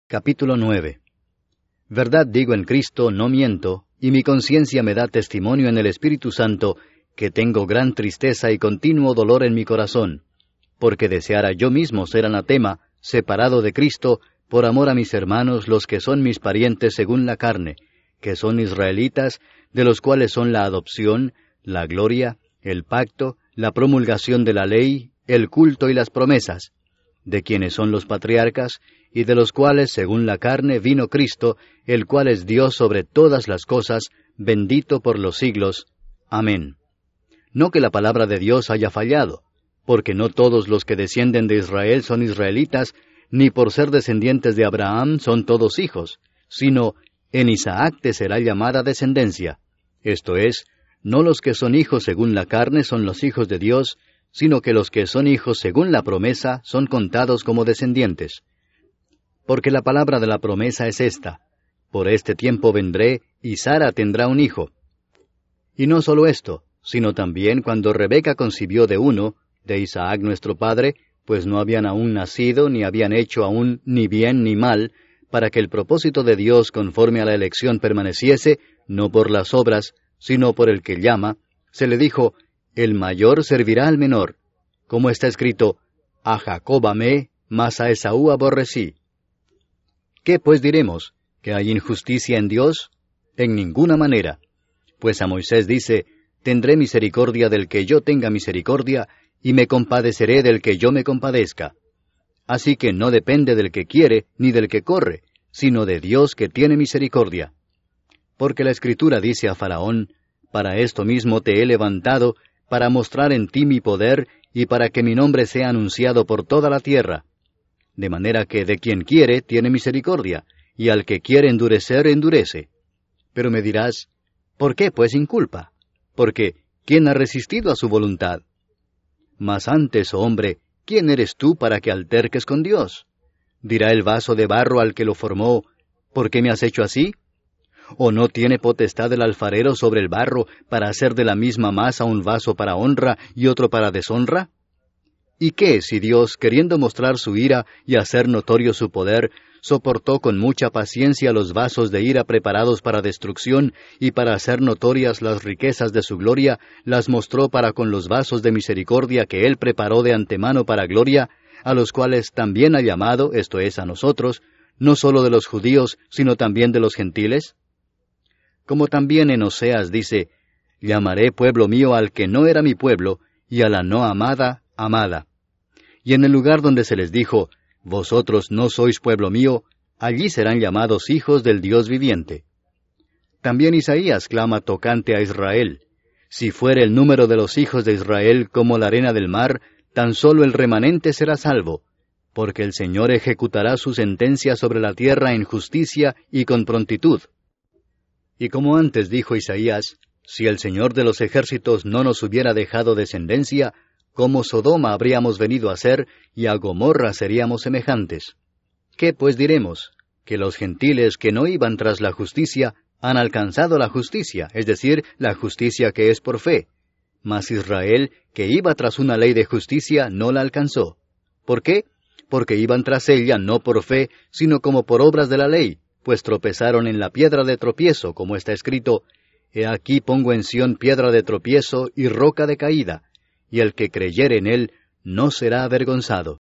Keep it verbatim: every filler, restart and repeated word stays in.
Capítulo nueve. Verdad digo en Cristo, no miento, y mi conciencia me da testimonio en el Espíritu Santo, que tengo gran tristeza y continuo dolor en mi corazón, porque deseara yo mismo ser anatema, separado de Cristo, por amor a mis hermanos, los que son mis parientes según la carne, que son israelitas, de los cuales son la adopción, la gloria, el pacto, la promulgación de la ley, el culto y las promesas, de quienes son los patriarcas, y de los cuales, según la carne, vino Cristo, el cual es Dios sobre todas las cosas, bendito por los siglos. Amén. No que la palabra de Dios haya fallado, porque no todos los que descienden de Israel son israelitas, ni por ser descendientes de Abraham son todos hijos, sino en Isaac te será llamada descendencia. Esto es, no los que son hijos según la carne son los hijos de Dios, sino que los que son hijos según la promesa son contados como descendientes. Porque la palabra de la promesa es esta: por este tiempo vendré, y Sara tendrá un hijo. Y no solo esto, sino también cuando Rebeca concibió de uno, de Isaac nuestro padre, pues no habían aún nacido, ni habían hecho aún ni bien ni mal, para que el propósito de Dios conforme a la elección permaneciese, no por las obras, sino por el que llama, se le dijo: el mayor servirá al menor. Como está escrito: a Jacob amé, mas a Esaú aborrecí. ¿Qué pues diremos? ¿Que hay injusticia en Dios? En ninguna manera. Pues a Moisés dice: tendré misericordia del que yo tenga misericordia, y me compadeceré del que yo me compadezca. Así que no depende del que quiere, ni del que corre, sino de Dios que tiene misericordia. Porque la Escritura dice a Faraón: para esto mismo te he levantado, para mostrar en ti mi poder, y para que mi nombre sea anunciado por toda la tierra. De manera que de quien quiere tiene misericordia, y al que quiere endurecer, endurece. Pero me dirás: ¿por qué pues inculpa? Porque ¿quién ha resistido a su voluntad? Mas antes, oh hombre, ¿quién eres tú para que alterques con Dios? Dirá el vaso de barro al que lo formó: ¿por qué me has hecho así? ¿O no tiene potestad el alfarero sobre el barro para hacer de la misma masa un vaso para honra y otro para deshonra? ¿Y qué si Dios, queriendo mostrar su ira y hacer notorio su poder, soportó con mucha paciencia los vasos de ira preparados para destrucción, y para hacer notorias las riquezas de su gloria, las mostró para con los vasos de misericordia que Él preparó de antemano para gloria, a los cuales también ha llamado, esto es, a nosotros, no sólo de los judíos, sino también de los gentiles? Como también en Oseas dice: llamaré pueblo mío al que no era mi pueblo, y a la no amada, amada. Y en el lugar donde se les dijo: vosotros no sois pueblo mío, allí serán llamados hijos del Dios viviente. También Isaías clama tocante a Israel: si fuere el número de los hijos de Israel como la arena del mar, tan solo el remanente será salvo, porque el Señor ejecutará su sentencia sobre la tierra en justicia y con prontitud. Y como antes dijo Isaías: si el Señor de los ejércitos no nos hubiera dejado descendencia, como Sodoma habríamos venido a ser, y a Gomorra seríamos semejantes. ¿Qué pues diremos? Que los gentiles que no iban tras la justicia han alcanzado la justicia, es decir, la justicia que es por fe. Mas Israel, que iba tras una ley de justicia, no la alcanzó. ¿Por qué? Porque iban tras ella no por fe, sino como por obras de la ley, pues tropezaron en la piedra de tropiezo, como está escrito: He aquí pongo en Sión piedra de tropiezo y roca de caída, y el que creyere en él no será avergonzado.